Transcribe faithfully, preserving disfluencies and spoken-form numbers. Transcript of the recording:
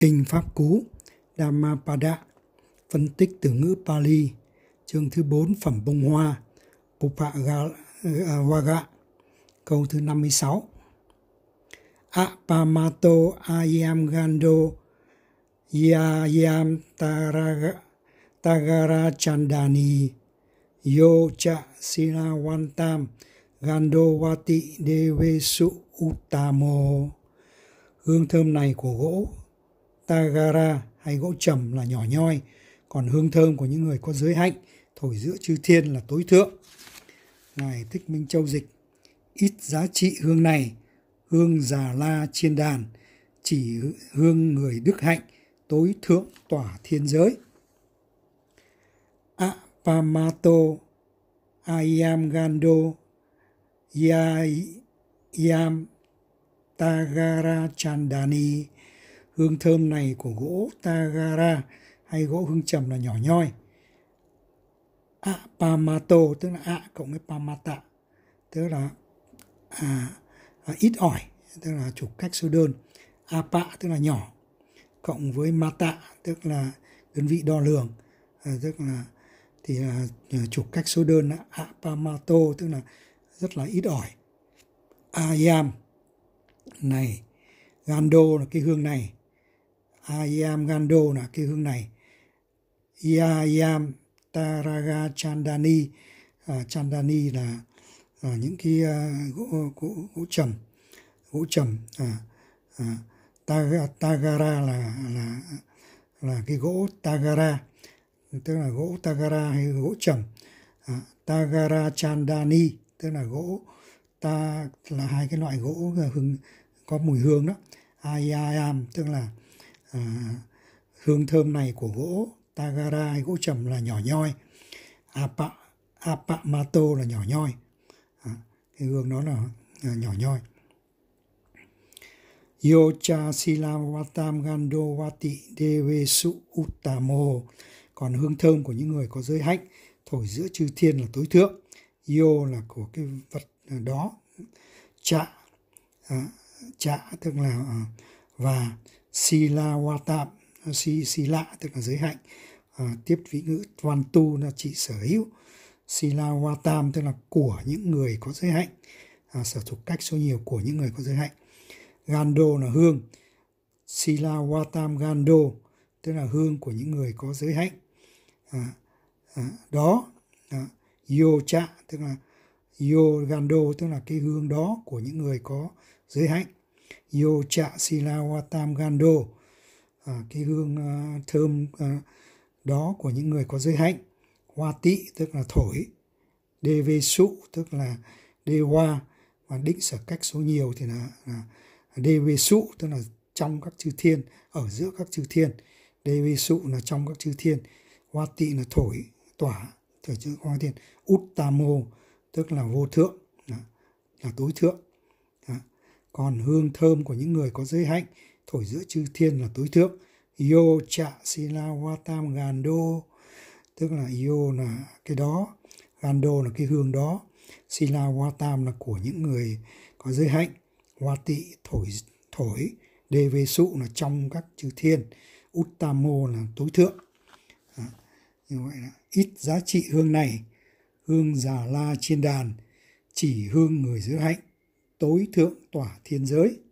Kinh Pháp Cú Dhammapada, phân tích từ ngữ Pali, chương thứ bốn, phẩm bông hoa, Upavaga, câu thứ năm mươi sáu. Apamato ayam gando yayam taraga, tagara chandani yo cha sinawantam gandovati devesu uttamo. Hương thơm này của gỗ Tagara hay gỗ trầm là nhỏ nhoi, còn hương thơm của những người có giới hạnh thổi giữa chư thiên là tối thượng. Ngài Thích Minh Châu dịch: ít giá trị hương này, hương già la chiên đàn, chỉ hương người đức hạnh tối thượng tỏa thiên giới. Apamato ayam gando yayam tagara chandani. Hương thơm này của gỗ Tagara hay gỗ hương trầm là nhỏ nhoi. Apamato tức là A cộng với Pamata, tức là à, à, ít ỏi, tức là chủ cách số đơn. Apa tức là nhỏ, cộng với Mata tức là đơn vị đo lường, à, tức là thì là chủ cách số đơn là Apamato, tức là rất là ít ỏi. Ayam này, Gando là cái hương này, Ayam Gando là cái hương này. Yayam Taraga Chandani, à, Chandani là à, những cái à, gỗ, gỗ, gỗ trầm, gỗ trầm. À, à, Tagara, Tagara là là là cái gỗ Tagara, tức là gỗ Tagara hay gỗ trầm. À, Tagara Chandani tức là gỗ ta là hai cái loại gỗ hương có mùi hương đó. Ayam tức là à, hương thơm này của gỗ Tagara hay gỗ trầm là nhỏ nhoi. Apa, Apamato là nhỏ nhoi, à, cái hương đó là à, nhỏ nhoi. Yocha silavatam gandovati devesu uttamo. Còn hương thơm của những người có giới hạnh thổi giữa chư thiên là tối thượng. Yo là của cái vật đó. Cha, à, cha tức là à, và silavatam, si, sila tức là giới hạnh, à, tiếp ví ngữ tvantu là chỉ sở hữu. Silavatam tức là của những người có giới hạnh, à, sở thuộc cách số nhiều của những người có giới hạnh. Gando là hương, silavatam gando tức là hương của những người có giới hạnh, à, à, đó. À, yocha tức là yo gando tức là cái hương đó của những người có giới hạnh. Yocha silavatam gando, à, cái hương uh, thơm uh, đó của những người có giới hạnh. Wati tức là thổi. Devesu tức là dewa, và định sở cách số nhiều thì là, là Devesu tức là trong các chư thiên, ở giữa các chư thiên. Devesu là trong các chư thiên. Wati là thổi, tỏa, thổi chữ hoa thiên. Uttamo tức là vô thượng, là, là tối thượng. Đó. Còn hương thơm của những người có giới hạnh thổi giữa chư thiên là tối thượng. Yo cha silavatam gando tức là yo là cái đó, gando là cái hương đó, silavatam là của những người có giới hạnh, wati thổi thổi, devesu là trong các chư thiên, uttamo là tối thượng. Đó. Như vậy là ít giá trị hương này, hương già la chiên đàn, chỉ hương người giới hạnh tối thượng tỏa thiên giới.